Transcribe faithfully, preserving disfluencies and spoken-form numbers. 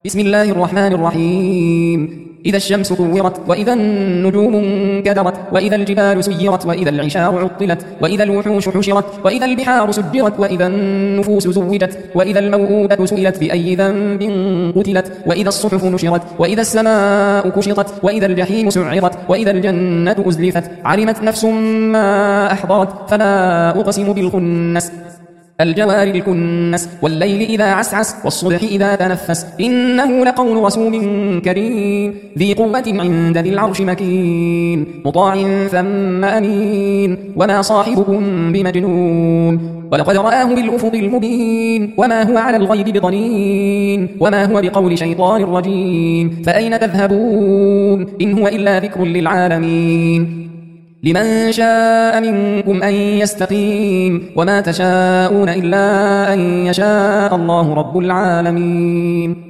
بسم الله الرحمن الرحيم. إذا الشمس كورت، وإذا النجوم انكدرت، وإذا الجبال سيرت، وإذا العشار عطلت، وإذا الوحوش حشرت، وإذا البحار سجرت، وإذا النفوس زوجت، وإذا الموءودة سئلت بأي ذنب قتلت، وإذا الصحف نشرت، وإذا السماء كشطت، وإذا الجحيم سعرت، وإذا الجنة أزلفت، علمت نفس ما أحضرت. فلا أقسم بالخنس الجوار الكنس، والليل إذا عسعس، والصبح إذا تنفس، إنه لقول رسول كريم ذي قوة عند ذي العرش مكين، مطاع ثم أمين، وما صاحبكم بمجنون، ولقد رآه بالأفق المبين، وما هو على الغيب بضنين، وما هو بقول شيطان رجيم، فأين تذهبون إن هو إلا ذكر للعالمين. لمن شاء منكم أن يستقيم، وما تشاءون إلا أن يشاء الله رب العالمين.